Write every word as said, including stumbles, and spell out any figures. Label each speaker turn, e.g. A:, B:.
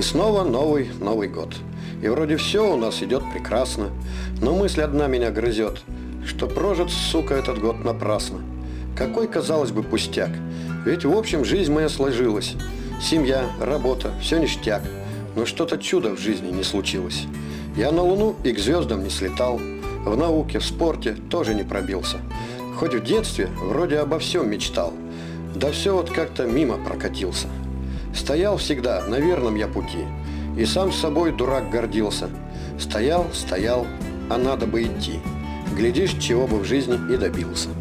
A: И снова новый Новый год. И вроде все у нас идет прекрасно, но мысль одна меня грызет, что прожит, сука, этот год напрасно. Какой, казалось бы, пустяк, ведь в общем жизнь моя сложилась. Семья, работа, все ништяк, но что-то чудо в жизни не случилось. Я на Луну и к звездам не слетал, в науке, в спорте тоже не пробился. Хоть в детстве вроде обо всем мечтал, да все вот как-то мимо прокатился. Стоял всегда на верном я пути, и сам с собой дурак гордился. Стоял, стоял, а надо бы идти. Глядишь, чего бы в жизни и добился.